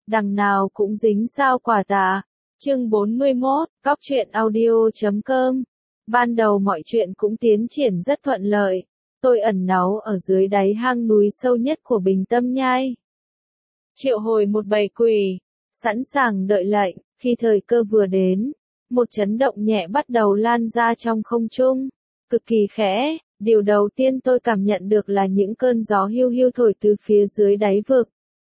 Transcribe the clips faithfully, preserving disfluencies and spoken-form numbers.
đằng nào cũng dính sao quả tà. Chương bốn mươi mốt, cóc truyện audio chấm com. Ban đầu mọi chuyện cũng tiến triển rất thuận lợi. Tôi ẩn náu ở dưới đáy hang núi sâu nhất của Bình Tâm Nhai. Triệu hồi một bầy quỷ, sẵn sàng đợi lệnh. Khi thời cơ vừa đến, một chấn động nhẹ bắt đầu lan ra trong không trung, cực kỳ khẽ. Điều đầu tiên tôi cảm nhận được là những cơn gió hiu hiu thổi từ phía dưới đáy vực.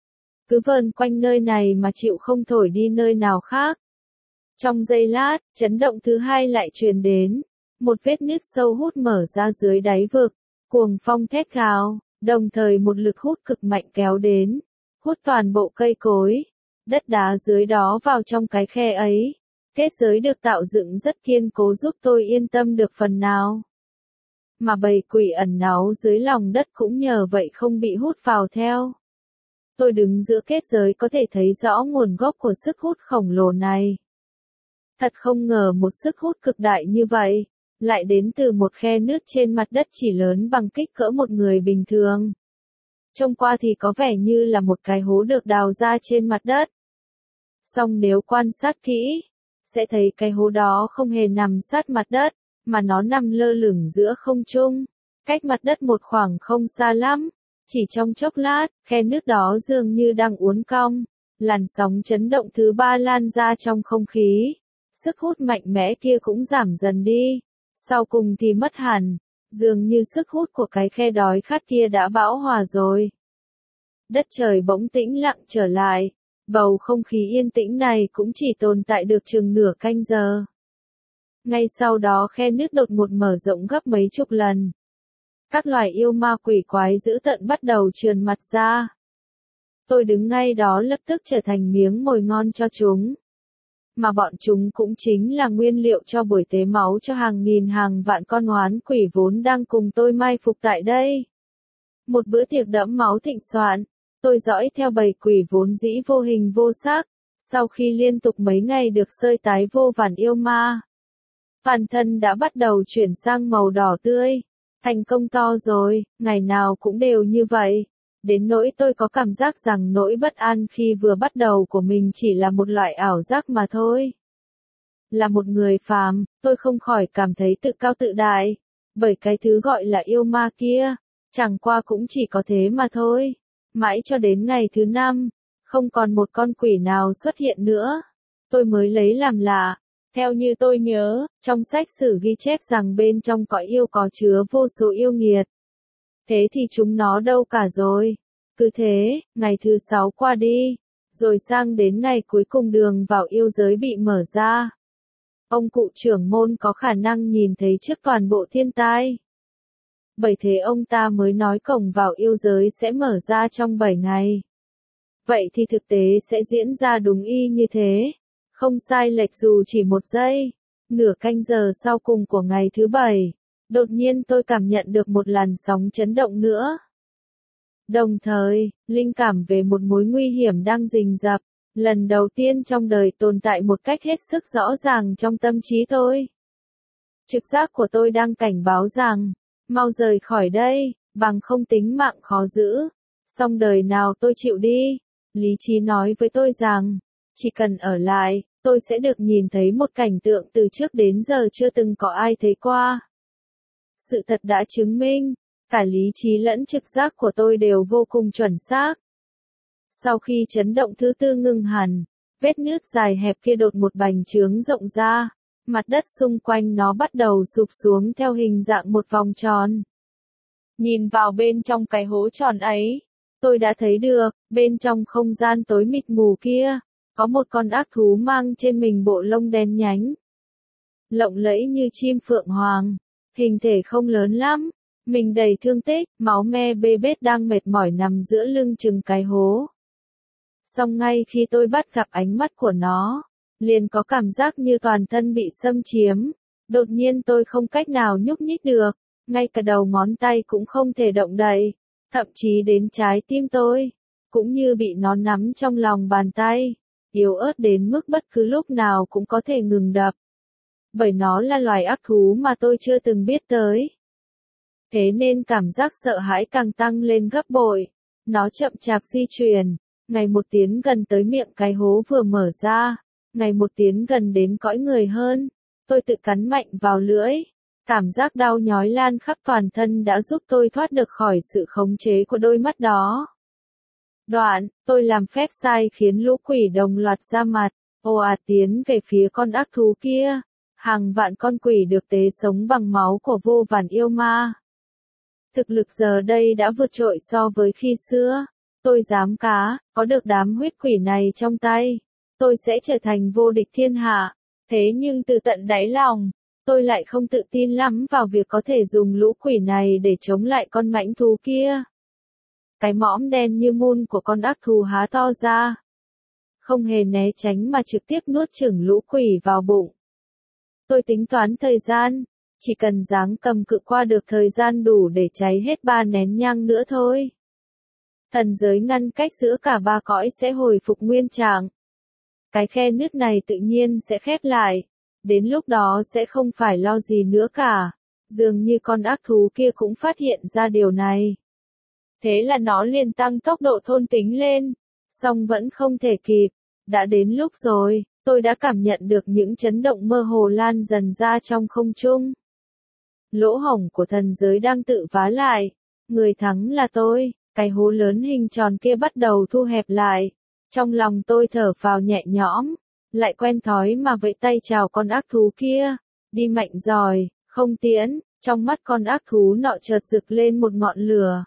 Cứ vờn quanh nơi này mà chịu không thổi đi nơi nào khác. Trong giây lát, chấn động thứ hai lại truyền đến. Một vết nứt sâu hút mở ra dưới đáy vực. Cuồng phong thét gào, đồng thời một lực hút cực mạnh kéo đến. Hút toàn bộ cây cối, đất đá dưới đó vào trong cái khe ấy. Kết giới được tạo dựng rất kiên cố giúp tôi yên tâm được phần nào. Mà bầy quỷ ẩn náu dưới lòng đất cũng nhờ vậy không bị hút vào theo. Tôi đứng giữa kết giới có thể thấy rõ nguồn gốc của sức hút khổng lồ này. Thật không ngờ một sức hút cực đại như vậy, lại đến từ một khe nứt trên mặt đất chỉ lớn bằng kích cỡ một người bình thường. Trông qua thì có vẻ như là một cái hố được đào ra trên mặt đất. Song nếu quan sát kỹ, sẽ thấy cái hố đó không hề nằm sát mặt đất, mà nó nằm lơ lửng giữa không trung, cách mặt đất một khoảng không xa lắm. Chỉ trong chốc lát, khe nứt đó dường như đang uốn cong, làn sóng chấn động thứ ba lan ra trong không khí. Sức hút mạnh mẽ kia cũng giảm dần đi, sau cùng thì mất hẳn, dường như sức hút của cái khe đói khát kia đã bão hòa rồi. Đất trời bỗng tĩnh lặng trở lại, bầu không khí yên tĩnh này cũng chỉ tồn tại được chừng nửa canh giờ. Ngay sau đó khe nứt đột ngột mở rộng gấp mấy chục lần. Các loài yêu ma quỷ quái dữ tợn bắt đầu trườn mặt ra. Tôi đứng ngay đó lập tức trở thành miếng mồi ngon cho chúng. Mà bọn chúng cũng chính là nguyên liệu cho buổi tế máu cho hàng nghìn hàng vạn con oán quỷ vốn đang cùng tôi mai phục tại đây. Một bữa tiệc đẫm máu thịnh soạn, tôi dõi theo bầy quỷ vốn dĩ vô hình vô xác, sau khi liên tục mấy ngày được sơi tái vô vàn yêu ma. Bản thân đã bắt đầu chuyển sang màu đỏ tươi. Thành công to rồi, ngày nào cũng đều như vậy. Đến nỗi tôi có cảm giác rằng nỗi bất an khi vừa bắt đầu của mình chỉ là một loại ảo giác mà thôi. Là một người phàm, tôi không khỏi cảm thấy tự cao tự đại, bởi cái thứ gọi là yêu ma kia, chẳng qua cũng chỉ có thế mà thôi. Mãi cho đến ngày thứ năm, không còn một con quỷ nào xuất hiện nữa, tôi mới lấy làm lạ. Theo như tôi nhớ, trong sách sử ghi chép rằng bên trong cõi yêu có chứa vô số yêu nghiệt. Thế thì chúng nó đâu cả rồi? Cứ thế, ngày thứ sáu qua đi, rồi sang đến ngày cuối cùng đường vào yêu giới bị mở ra. Ông cụ trưởng môn có khả năng nhìn thấy trước toàn bộ thiên tai. Bởi thế ông ta mới nói cổng vào yêu giới sẽ mở ra trong bảy ngày. Vậy thì thực tế sẽ diễn ra đúng y như thế. Không sai lệch dù chỉ một giây. Nửa canh giờ sau cùng của ngày thứ bảy, đột nhiên tôi cảm nhận được một làn sóng chấn động nữa. Đồng thời, linh cảm về một mối nguy hiểm đang rình rập, lần đầu tiên trong đời tồn tại một cách hết sức rõ ràng trong tâm trí tôi. Trực giác của tôi đang cảnh báo rằng, mau rời khỏi đây, bằng không tính mạng khó giữ. Song đời nào tôi chịu đi. Lý trí nói với tôi rằng, chỉ cần ở lại, tôi sẽ được nhìn thấy một cảnh tượng từ trước đến giờ chưa từng có ai thấy qua. Sự thật đã chứng minh, cả lý trí lẫn trực giác của tôi đều vô cùng chuẩn xác. Sau khi chấn động thứ tư ngừng hẳn, vết nứt dài hẹp kia đột một bành trướng rộng ra, mặt đất xung quanh nó bắt đầu sụp xuống theo hình dạng một vòng tròn. Nhìn vào bên trong cái hố tròn ấy, tôi đã thấy được, bên trong không gian tối mịt mù kia, có một con ác thú mang trên mình bộ lông đen nhánh, lộng lẫy như chim phượng hoàng, hình thể không lớn lắm, mình đầy thương tích, máu me bê bết đang mệt mỏi nằm giữa lưng chừng cái hố. Song ngay khi tôi bắt gặp ánh mắt của nó, liền có cảm giác như toàn thân bị xâm chiếm, đột nhiên tôi không cách nào nhúc nhích được, ngay cả đầu ngón tay cũng không thể động đậy, thậm chí đến trái tim tôi, cũng như bị nó nắm trong lòng bàn tay. Yếu ớt đến mức bất cứ lúc nào cũng có thể ngừng đập. Bởi nó là loài ác thú mà tôi chưa từng biết tới. Thế nên cảm giác sợ hãi càng tăng lên gấp bội. Nó chậm chạp di chuyển, ngày một tiến gần tới miệng cái hố vừa mở ra, ngày một tiến gần đến cõi người hơn. Tôi tự cắn mạnh vào lưỡi. Cảm giác đau nhói lan khắp toàn thân đã giúp tôi thoát được khỏi sự khống chế của đôi mắt đó. Đoạn, tôi làm phép sai khiến lũ quỷ đồng loạt ra mặt, ồ ạt tiến về phía con ác thú kia. Hàng vạn con quỷ được tế sống bằng máu của vô vàn yêu ma. Thực lực giờ đây đã vượt trội so với khi xưa. Tôi dám cá, có được đám huyết quỷ này trong tay, tôi sẽ trở thành vô địch thiên hạ. Thế nhưng từ tận đáy lòng, tôi lại không tự tin lắm vào việc có thể dùng lũ quỷ này để chống lại con mãnh thú kia. Cái mõm đen như mun của con ác thú há to ra, không hề né tránh mà trực tiếp nuốt chửng lũ quỷ vào bụng. Tôi tính toán thời gian, chỉ cần giáng cầm cự qua được thời gian đủ để cháy hết ba nén nhang nữa thôi. Thần giới ngăn cách giữa cả ba cõi sẽ hồi phục nguyên trạng. Cái khe nứt này tự nhiên sẽ khép lại. Đến lúc đó sẽ không phải lo gì nữa cả. Dường như con ác thú kia cũng phát hiện ra điều này. Thế là nó liền tăng tốc độ thôn tính lên. Song vẫn không thể kịp. Đã đến lúc rồi, tôi đã cảm nhận được những chấn động mơ hồ lan dần ra trong không trung. Lỗ hổng của thần giới đang tự vá lại. Người thắng là tôi. Cái hố lớn hình tròn kia bắt đầu thu hẹp lại. Trong lòng tôi thở phào nhẹ nhõm. Lại quen thói mà vẫy tay chào con ác thú kia. Đi mạnh giỏi, không tiễn. Trong mắt con ác thú nọ chợt rực lên một ngọn lửa.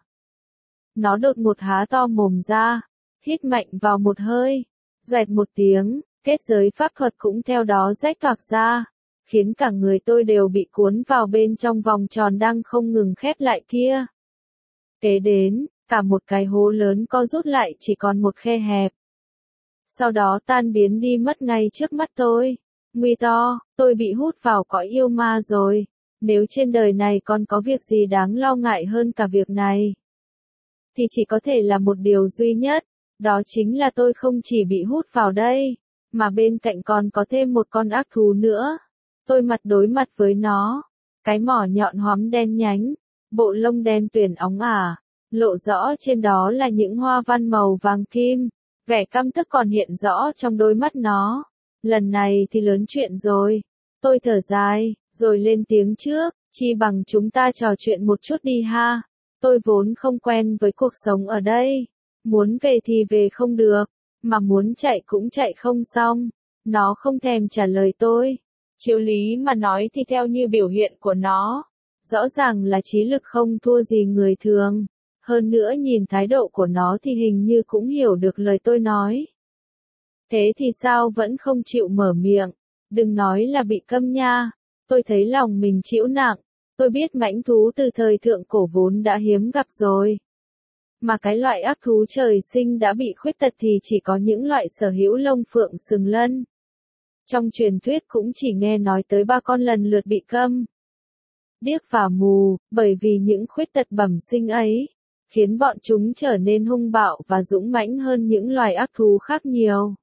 Nó đột ngột há to mồm ra. Hít mạnh vào một hơi. Doẹt một tiếng, kết giới pháp thuật cũng theo đó rách toạc ra. Khiến cả người tôi đều bị cuốn vào bên trong vòng tròn đang không ngừng khép lại kia. Kế đến, cả một cái hố lớn co rút lại chỉ còn một khe hẹp. Sau đó tan biến đi mất ngay trước mắt tôi. Nguy to, tôi bị hút vào cõi yêu ma rồi. Nếu trên đời này còn có việc gì đáng lo ngại hơn cả việc này, thì chỉ có thể là một điều duy nhất. Đó chính là tôi không chỉ bị hút vào đây, mà bên cạnh còn có thêm một con ác thú nữa. Tôi mặt đối mặt với nó. Cái mỏ nhọn hoắm đen nhánh, bộ lông đen tuyền óng ả. Lộ rõ trên đó là những hoa văn màu vàng kim. Vẻ căm tức còn hiện rõ trong đôi mắt nó. Lần này thì lớn chuyện rồi. Tôi thở dài, rồi lên tiếng trước, chi bằng chúng ta trò chuyện một chút đi ha. Tôi vốn không quen với cuộc sống ở đây. Muốn về thì về không được, mà muốn chạy cũng chạy không xong. Nó không thèm trả lời tôi. Chiếu lý mà nói thì theo như biểu hiện của nó, rõ ràng là trí lực không thua gì người thường. Hơn nữa nhìn thái độ của nó thì hình như cũng hiểu được lời tôi nói. Thế thì sao vẫn không chịu mở miệng? Đừng nói là bị câm nha. Tôi thấy lòng mình chịu nặng. Tôi biết mãnh thú từ thời thượng cổ vốn đã hiếm gặp rồi. Mà cái loại ác thú trời sinh đã bị khuyết tật thì chỉ có những loại sở hữu lông phượng sừng lân. Trong truyền thuyết cũng chỉ nghe nói tới ba con lần lượt bị câm điếc và mù, bởi vì những khuyết tật bẩm sinh ấy, khiến bọn chúng trở nên hung bạo và dũng mãnh hơn những loài ác thú khác nhiều.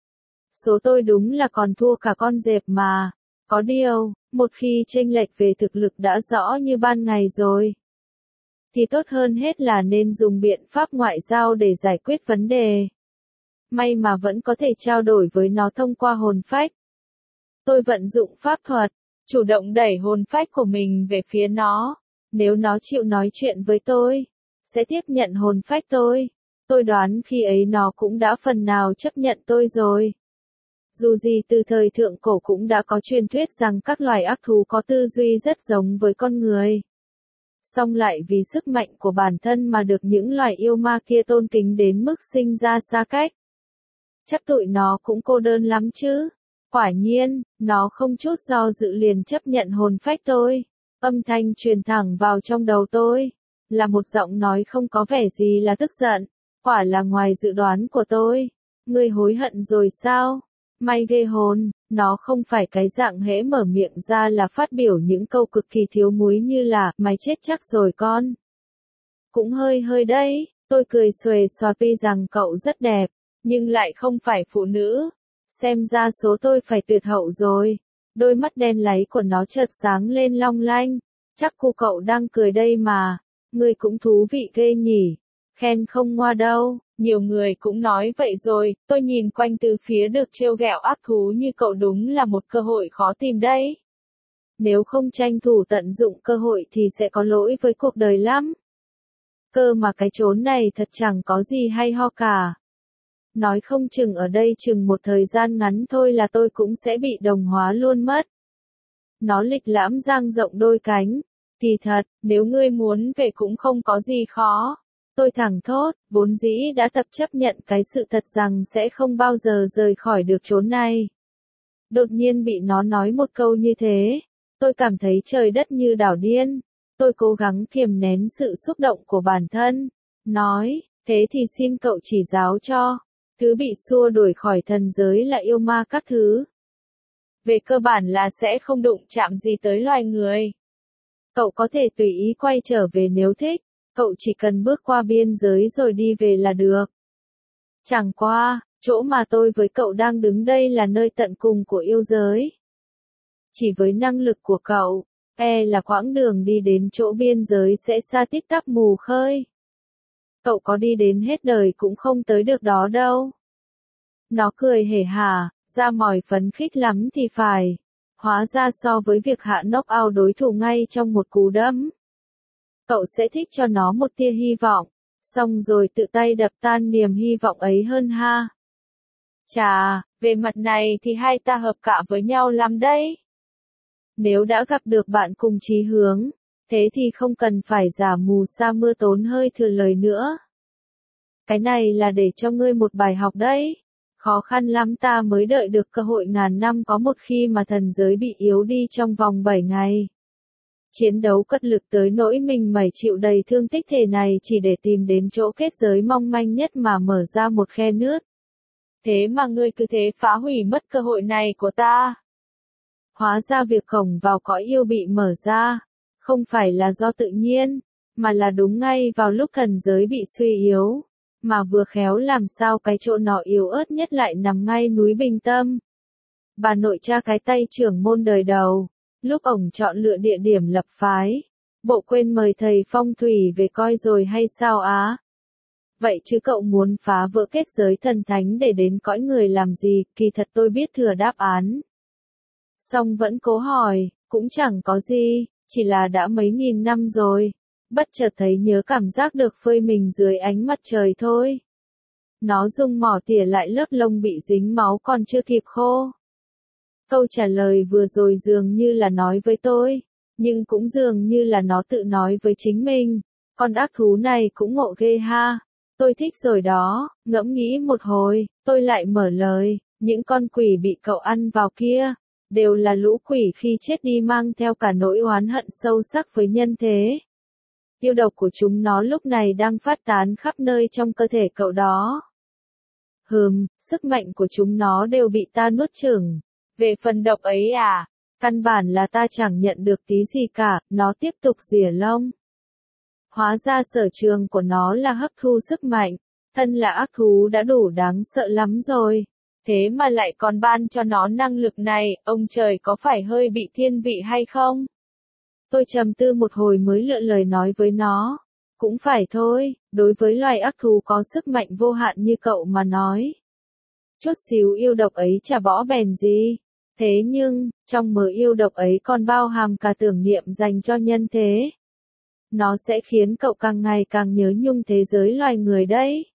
Số tôi đúng là còn thua cả con dẹp mà. Có điều, một khi chênh lệch về thực lực đã rõ như ban ngày rồi, thì tốt hơn hết là nên dùng biện pháp ngoại giao để giải quyết vấn đề. May mà vẫn có thể trao đổi với nó thông qua hồn phách. Tôi vận dụng pháp thuật, chủ động đẩy hồn phách của mình về phía nó. Nếu nó chịu nói chuyện với tôi, sẽ tiếp nhận hồn phách tôi. Tôi đoán khi ấy nó cũng đã phần nào chấp nhận tôi rồi. Dù gì từ thời thượng cổ cũng đã có truyền thuyết rằng các loài ác thú có tư duy rất giống với con người. Song lại vì sức mạnh của bản thân mà được những loài yêu ma kia tôn kính đến mức sinh ra xa cách. Chắc tụi nó cũng cô đơn lắm chứ. Quả nhiên, nó không chút do dự liền chấp nhận hồn phách tôi. Âm thanh truyền thẳng vào trong đầu tôi. Là một giọng nói không có vẻ gì là tức giận. Quả là ngoài dự đoán của tôi. Ngươi hối hận rồi sao? May ghê hồn, nó không phải cái dạng hễ mở miệng ra là phát biểu những câu cực kỳ thiếu múi như là, mày chết chắc rồi con. Cũng hơi hơi đấy, tôi cười xuề xoạt vì rằng cậu rất đẹp, nhưng lại không phải phụ nữ. Xem ra số tôi phải tuyệt hậu rồi. Đôi mắt đen láy của nó chợt sáng lên long lanh. Chắc cô cậu đang cười đây mà. Ngươi cũng thú vị ghê nhỉ. Khen không ngoa đâu. Nhiều người cũng nói vậy rồi, tôi nhìn quanh từ phía được trêu ghẹo ác thú như cậu đúng là một cơ hội khó tìm đấy. Nếu không tranh thủ tận dụng cơ hội thì sẽ có lỗi với cuộc đời lắm. Cơ mà cái chốn này thật chẳng có gì hay ho cả. Nói không chừng ở đây chừng một thời gian ngắn thôi là tôi cũng sẽ bị đồng hóa luôn mất. Nó lịch lãm dang rộng đôi cánh. Thì thật, nếu ngươi muốn về cũng không có gì khó. Tôi thẳng thốt, vốn dĩ đã tập chấp nhận cái sự thật rằng sẽ không bao giờ rời khỏi được chốn này. Đột nhiên bị nó nói một câu như thế. Tôi cảm thấy trời đất như đảo điên. Tôi cố gắng kiềm nén sự xúc động của bản thân. Nói, thế thì xin cậu chỉ giáo cho. Thứ bị xua đuổi khỏi thần giới là yêu ma các thứ. Về cơ bản là sẽ không đụng chạm gì tới loài người. Cậu có thể tùy ý quay trở về nếu thích. Cậu chỉ cần bước qua biên giới rồi đi về là được. Chẳng qua, chỗ mà tôi với cậu đang đứng đây là nơi tận cùng của yêu giới. Chỉ với năng lực của cậu, e là quãng đường đi đến chỗ biên giới sẽ xa tít tắp mù khơi. Cậu có đi đến hết đời cũng không tới được đó đâu. Nó cười hề hả, ra mỏi phấn khích lắm thì phải. Hóa ra so với việc hạ knock out đối thủ ngay trong một cú đấm. Cậu sẽ thích cho nó một tia hy vọng, xong rồi tự tay đập tan niềm hy vọng ấy hơn ha. Chà, về mặt này thì hai ta hợp cả với nhau lắm đấy. Nếu đã gặp được bạn cùng chí hướng, thế thì không cần phải giả mù sa mưa tốn hơi thừa lời nữa. Cái này là để cho ngươi một bài học đấy. Khó khăn lắm ta mới đợi được cơ hội ngàn năm có một khi mà thần giới bị yếu đi trong vòng bảy ngày. Chiến đấu cất lực tới nỗi mình mẩy chịu đầy thương tích thể này chỉ để tìm đến chỗ kết giới mong manh nhất mà mở ra một khe nước. Thế mà ngươi cứ thế phá hủy mất cơ hội này của ta. Hóa ra việc cổng vào cõi yêu bị mở ra, không phải là do tự nhiên, mà là đúng ngay vào lúc thần giới bị suy yếu, mà vừa khéo làm sao cái chỗ nọ yếu ớt nhất lại nằm ngay núi Bình Tâm. Bà nội cha cái tay trưởng môn đời đầu, lúc ổng chọn lựa địa điểm lập phái, bộ quên mời thầy phong thủy về coi rồi hay sao á? Vậy chứ cậu muốn phá vỡ kết giới thần thánh để đến cõi người làm gì? Kỳ thật tôi biết thừa đáp án. Song vẫn cố hỏi, cũng chẳng có gì, chỉ là đã mấy nghìn năm rồi, bất chợt thấy nhớ cảm giác được phơi mình dưới ánh mặt trời thôi. Nó rung mỏ tỉa lại lớp lông bị dính máu còn chưa kịp khô. Câu trả lời vừa rồi dường như là nói với tôi, nhưng cũng dường như là nó tự nói với chính mình. Con ác thú này cũng ngộ ghê ha. Tôi thích rồi đó, ngẫm nghĩ một hồi, tôi lại mở lời, những con quỷ bị cậu ăn vào kia, đều là lũ quỷ khi chết đi mang theo cả nỗi oán hận sâu sắc với nhân thế. Yêu độc của chúng nó lúc này đang phát tán khắp nơi trong cơ thể cậu đó. Hừm, sức mạnh của chúng nó đều bị ta nuốt chửng. Về phần độc ấy à, căn bản là ta chẳng nhận được tí gì cả, nó tiếp tục rỉa lông. Hóa ra sở trường của nó là hấp thu sức mạnh, thân là ác thú đã đủ đáng sợ lắm rồi. Thế mà lại còn ban cho nó năng lực này, ông trời có phải hơi bị thiên vị hay không? Tôi trầm tư một hồi mới lựa lời nói với nó. Cũng phải thôi, đối với loài ác thú có sức mạnh vô hạn như cậu mà nói. Chút xíu yêu độc ấy chả bỏ bèn gì. Thế nhưng, trong mớ yêu độc ấy còn bao hàm cả tưởng niệm dành cho nhân thế. Nó sẽ khiến cậu càng ngày càng nhớ nhung thế giới loài người đấy.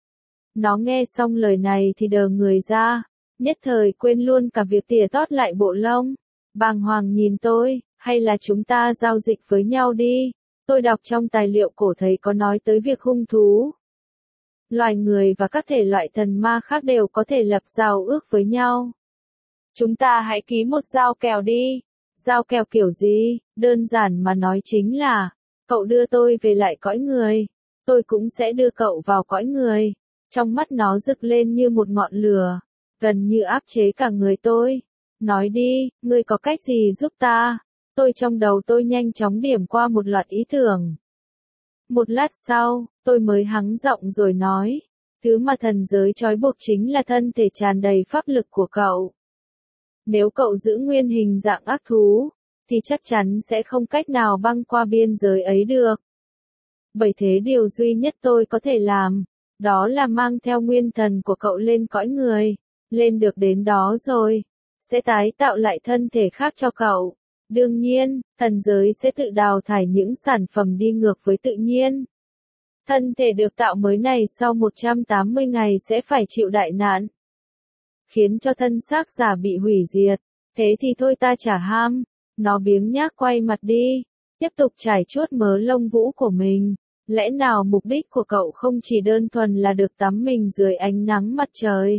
Nó nghe xong lời này thì đờ người ra, nhất thời quên luôn cả việc tỉa tót lại bộ lông. Bàng hoàng nhìn tôi, hay là chúng ta giao dịch với nhau đi. Tôi đọc trong tài liệu cổ thấy có nói tới việc hung thú. Loài người và các thể loại thần ma khác đều có thể lập giao ước với nhau. Chúng ta hãy ký một giao kèo đi. Giao kèo kiểu gì? Đơn giản mà nói chính là, cậu đưa tôi về lại cõi người, tôi cũng sẽ đưa cậu vào cõi người. Trong mắt nó rực lên như một ngọn lửa, gần như áp chế cả người tôi. Nói đi, ngươi có cách gì giúp ta? Tôi trong đầu tôi nhanh chóng điểm qua một loạt ý tưởng. Một lát sau, tôi mới hắng giọng rồi nói, thứ mà thần giới trói buộc chính là thân thể tràn đầy pháp lực của cậu. Nếu cậu giữ nguyên hình dạng ác thú, thì chắc chắn sẽ không cách nào băng qua biên giới ấy được. Bởi thế điều duy nhất tôi có thể làm, đó là mang theo nguyên thần của cậu lên cõi người, lên được đến đó rồi, sẽ tái tạo lại thân thể khác cho cậu. Đương nhiên, thần giới sẽ tự đào thải những sản phẩm đi ngược với tự nhiên. Thân thể được tạo mới này sau một trăm tám mươi ngày sẽ phải chịu đại nạn, khiến cho thân xác giả bị hủy diệt. Thế thì thôi ta chả ham. Nó biếng nhác quay mặt đi, tiếp tục trải chuốt mớ lông vũ của mình. Lẽ nào mục đích của cậu không chỉ đơn thuần là được tắm mình dưới ánh nắng mặt trời?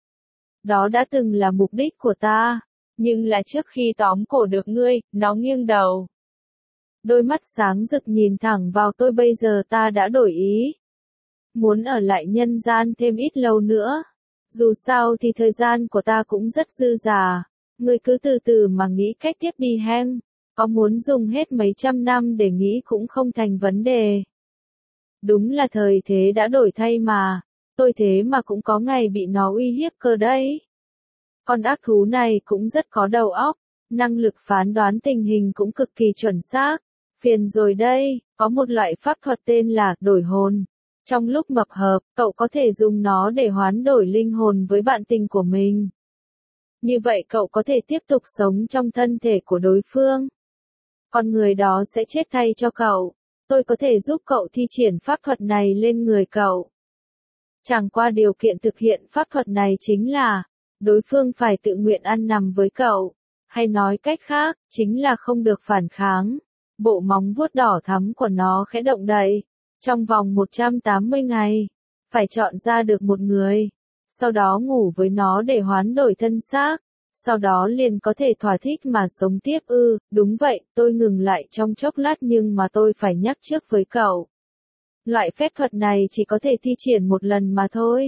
Đó đã từng là mục đích của ta, nhưng là trước khi tóm cổ được ngươi. Nó nghiêng đầu, đôi mắt sáng rực nhìn thẳng vào tôi. Bây giờ ta đã đổi ý, muốn ở lại nhân gian thêm ít lâu nữa. Dù sao thì thời gian của ta cũng rất dư dả. Ngươi cứ từ từ mà nghĩ cách tiếp đi hen. Có muốn dùng hết mấy trăm năm để nghĩ cũng không thành vấn đề. Đúng là thời thế đã đổi thay mà. Tôi thế mà cũng có ngày bị nó uy hiếp cơ đấy. Con ác thú này cũng rất có đầu óc. Năng lực phán đoán tình hình cũng cực kỳ chuẩn xác. Phiền rồi đây, có một loại pháp thuật tên là đổi hồn. Trong lúc mập hợp, cậu có thể dùng nó để hoán đổi linh hồn với bạn tình của mình. Như vậy cậu có thể tiếp tục sống trong thân thể của đối phương. Con người đó sẽ chết thay cho cậu. Tôi có thể giúp cậu thi triển pháp thuật này lên người cậu. Chẳng qua điều kiện thực hiện pháp thuật này chính là, đối phương phải tự nguyện ăn nằm với cậu. Hay nói cách khác, chính là không được phản kháng. Bộ móng vuốt đỏ thắm của nó khẽ động đậy. Trong vòng một trăm tám mươi ngày, phải chọn ra được một người. Sau đó ngủ với nó để hoán đổi thân xác. Sau đó liền có thể thỏa thích mà sống tiếp ư. Đúng vậy, tôi ngừng lại trong chốc lát nhưng mà tôi phải nhắc trước với cậu. Loại phép thuật này chỉ có thể thi triển một lần mà thôi.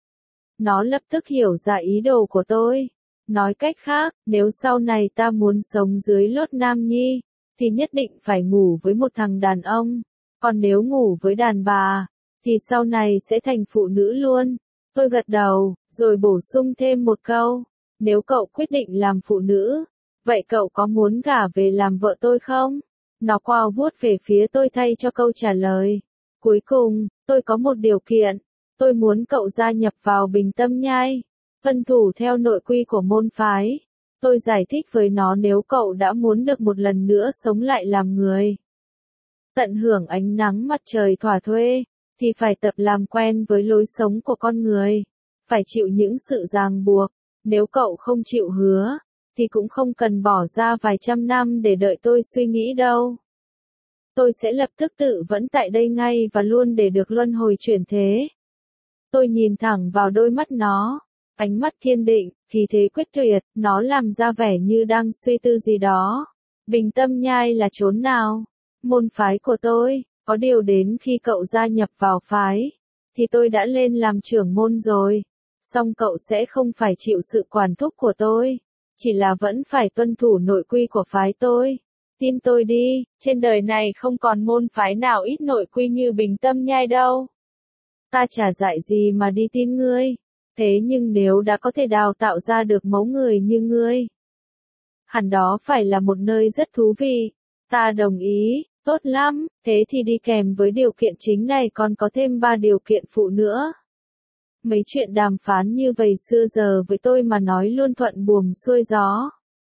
Nó lập tức hiểu ra ý đồ của tôi. Nói cách khác, nếu sau này ta muốn sống dưới lốt nam nhi, thì nhất định phải ngủ với một thằng đàn ông. Còn nếu ngủ với đàn bà, thì sau này sẽ thành phụ nữ luôn. Tôi gật đầu, rồi bổ sung thêm một câu. Nếu cậu quyết định làm phụ nữ, vậy cậu có muốn gả về làm vợ tôi không? Nó quao vuốt về phía tôi thay cho câu trả lời. Cuối cùng, tôi có một điều kiện. Tôi muốn cậu gia nhập vào Bình Tâm Nhai, tuân thủ theo nội quy của môn phái. Tôi giải thích với nó nếu cậu đã muốn được một lần nữa sống lại làm người, tận hưởng ánh nắng mặt trời thỏa thuê, thì phải tập làm quen với lối sống của con người, phải chịu những sự ràng buộc. Nếu cậu không chịu hứa, thì cũng không cần bỏ ra vài trăm năm để đợi tôi suy nghĩ đâu. Tôi sẽ lập tức tự vẫn tại đây ngay và luôn để được luân hồi chuyển thế. Tôi nhìn thẳng vào đôi mắt nó, ánh mắt kiên định, khí thế quyết tuyệt, nó làm ra vẻ như đang suy tư gì đó. Bình Tâm Nhai là chốn nào? Môn phái của tôi, có điều đến khi cậu gia nhập vào phái, thì tôi đã lên làm trưởng môn rồi. Song cậu sẽ không phải chịu sự quản thúc của tôi, chỉ là vẫn phải tuân thủ nội quy của phái tôi. Tin tôi đi, trên đời này không còn môn phái nào ít nội quy như Bình Tâm Nhai đâu. Ta chả dạy gì mà đi tin ngươi. Thế nhưng nếu đã có thể đào tạo ra được mẫu người như ngươi, hẳn đó phải là một nơi rất thú vị. Ta đồng ý, tốt lắm, thế thì đi kèm với điều kiện chính này còn có thêm ba điều kiện phụ nữa. Mấy chuyện đàm phán như vậy xưa giờ với tôi mà nói luôn thuận buồm xuôi gió.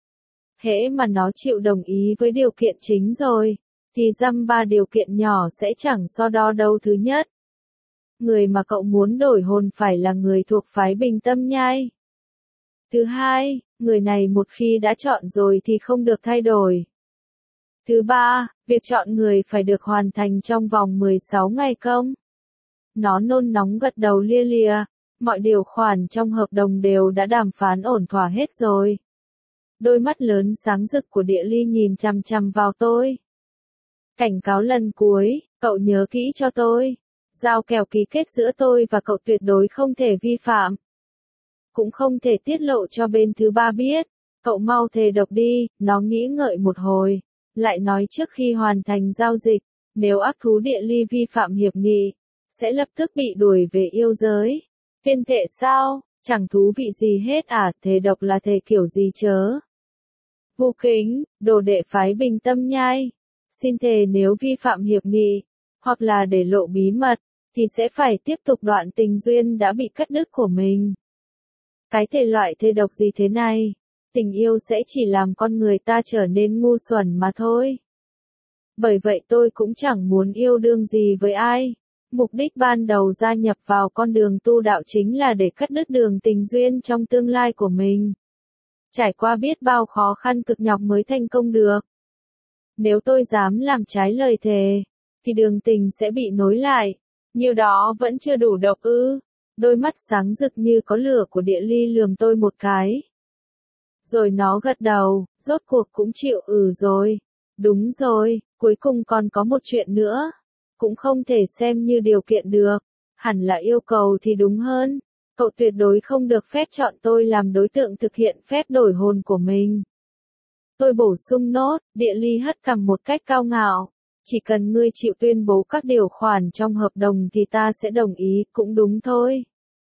Hễ mà nó chịu đồng ý với điều kiện chính rồi, thì dăm ba điều kiện nhỏ sẽ chẳng so đo đâu. Thứ nhất, người mà cậu muốn đổi hồn phải là người thuộc phái Bình Tâm Nhai. Thứ hai, người này một khi đã chọn rồi thì không được thay đổi. Thứ ba, việc chọn người phải được hoàn thành trong vòng mười sáu ngày công. Nó nôn nóng gật đầu lia lịa, mọi điều khoản trong hợp đồng đều đã đàm phán ổn thỏa hết rồi. Đôi mắt lớn sáng rực của Địa Ly nhìn chằm chằm vào tôi. Cảnh cáo lần cuối, cậu nhớ kỹ cho tôi. Giao kèo ký kết giữa tôi và cậu tuyệt đối không thể vi phạm. Cũng không thể tiết lộ cho bên thứ ba biết. Cậu mau thề độc đi. Nó nghĩ ngợi một hồi, lại nói trước khi hoàn thành giao dịch, nếu ác thú Địa Ly vi phạm hiệp nghị, sẽ lập tức bị đuổi về yêu giới. Tuyên thệ sao? Chẳng thú vị gì hết à? Thề độc là thề kiểu gì chớ? Vô Kính, đồ đệ phái Bình Tâm Nhai, xin thề nếu vi phạm hiệp nghị, hoặc là để lộ bí mật, thì sẽ phải tiếp tục đoạn tình duyên đã bị cắt đứt của mình. Cái thể loại thê độc gì thế này? Tình yêu sẽ chỉ làm con người ta trở nên ngu xuẩn mà thôi. Bởi vậy tôi cũng chẳng muốn yêu đương gì với ai. Mục đích ban đầu gia nhập vào con đường tu đạo chính là để cắt đứt đường tình duyên trong tương lai của mình. Trải qua biết bao khó khăn cực nhọc mới thành công được. Nếu tôi dám làm trái lời thề, thì đường tình sẽ bị nối lại. Như đó vẫn chưa đủ độc ư? Đôi mắt sáng rực như có lửa của Địa Ly lườm tôi một cái. Rồi nó gật đầu, rốt cuộc cũng chịu ừ rồi. Đúng rồi, cuối cùng còn có một chuyện nữa. Cũng không thể xem như điều kiện được. Hẳn là yêu cầu thì đúng hơn. Cậu tuyệt đối không được phép chọn tôi làm đối tượng thực hiện phép đổi hồn của mình. Tôi bổ sung nốt, Địa Ly hất cằm một cách cao ngạo. Chỉ cần ngươi chịu tuyên bố các điều khoản trong hợp đồng thì ta sẽ đồng ý, cũng đúng thôi.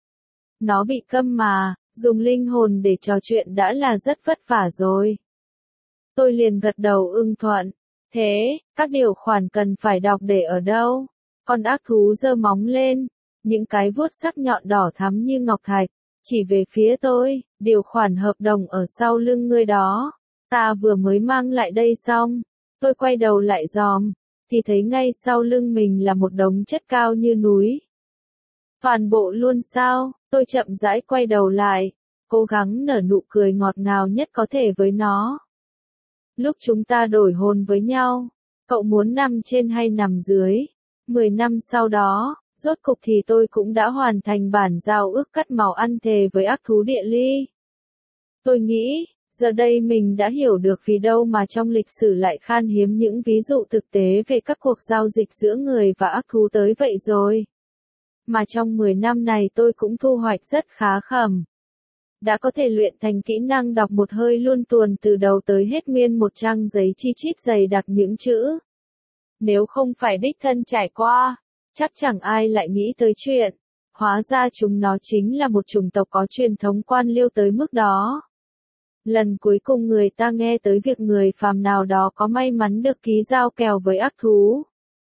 Nó bị câm mà, dùng linh hồn để trò chuyện đã là rất vất vả rồi. Tôi liền gật đầu ưng thuận. Thế, các điều khoản cần phải đọc để ở đâu? Con ác thú giơ móng lên, những cái vuốt sắc nhọn đỏ thắm như ngọc thạch, chỉ về phía tôi, điều khoản hợp đồng ở sau lưng ngươi đó. Ta vừa mới mang lại đây xong, tôi quay đầu lại dòm, thì thấy ngay sau lưng mình là một đống chất cao như núi. Toàn bộ luôn sao? Tôi chậm rãi quay đầu lại, cố gắng nở nụ cười ngọt ngào nhất có thể với nó. Lúc chúng ta đổi hồn với nhau, cậu muốn nằm trên hay nằm dưới? Mười năm sau đó, rốt cục thì tôi cũng đã hoàn thành bản giao ước cắt màu ăn thề với ác thú Địa Ly. Tôi nghĩ, giờ đây mình đã hiểu được vì đâu mà trong lịch sử lại khan hiếm những ví dụ thực tế về các cuộc giao dịch giữa người và ác thú tới vậy rồi. Mà trong mười năm này tôi cũng thu hoạch rất khá khẩm. Đã có thể luyện thành kỹ năng đọc một hơi luôn tuồn từ đầu tới hết nguyên một trang giấy chi chít dày đặc những chữ. Nếu không phải đích thân trải qua, chắc chẳng ai lại nghĩ tới chuyện. Hóa ra chúng nó chính là một chủng tộc có truyền thống quan liêu tới mức đó. Lần cuối cùng người ta nghe tới việc người phàm nào đó có may mắn được ký giao kèo với ác thú.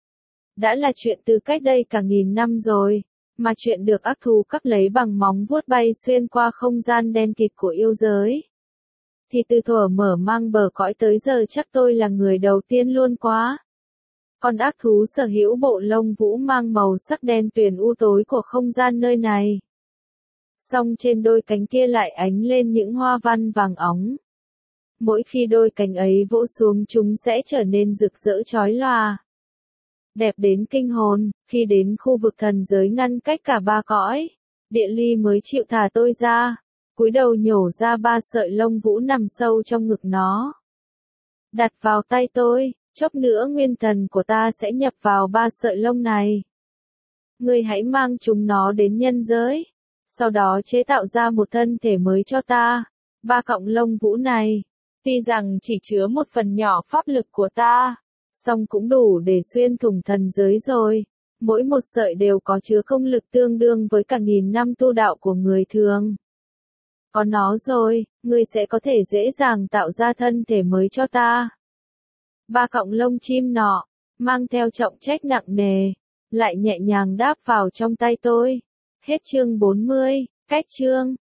Đã là chuyện từ cách đây cả nghìn năm rồi, mà chuyện được ác thú cắp lấy bằng móng vuốt bay xuyên qua không gian đen kịt của yêu giới. Thì từ thuở mở mang bờ cõi tới giờ chắc tôi là người đầu tiên luôn quá. Con ác thú sở hữu bộ lông vũ mang màu sắc đen tuyền u tối của không gian nơi này. Song trên đôi cánh kia lại ánh lên những hoa văn vàng óng. Mỗi khi đôi cánh ấy vỗ xuống chúng sẽ trở nên rực rỡ chói lòa. Đẹp đến kinh hồn, khi đến khu vực thần giới ngăn cách cả ba cõi, Địa Ly mới chịu thả tôi ra, cúi đầu nhổ ra ba sợi lông vũ nằm sâu trong ngực nó. Đặt vào tay tôi, chốc nữa nguyên thần của ta sẽ nhập vào ba sợi lông này. Ngươi hãy mang chúng nó đến nhân giới, sau đó chế tạo ra một thân thể mới cho ta. Ba cọng lông vũ này, tuy rằng chỉ chứa một phần nhỏ pháp lực của ta, song cũng đủ để xuyên thủng thần giới rồi. Mỗi một sợi đều có chứa công lực tương đương với cả nghìn năm tu đạo của người thường. Có nó rồi, ngươi sẽ có thể dễ dàng tạo ra thân thể mới cho ta. Ba cọng lông chim nọ, mang theo trọng trách nặng nề, lại nhẹ nhàng đáp vào trong tay tôi. Hết chương bốn mươi, cách chương.